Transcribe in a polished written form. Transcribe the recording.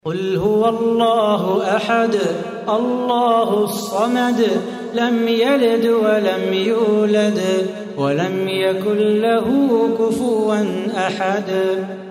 قل هو الله أحد الله الصمد لم يلد ولم يولد ولم يكن له كفوا أحد.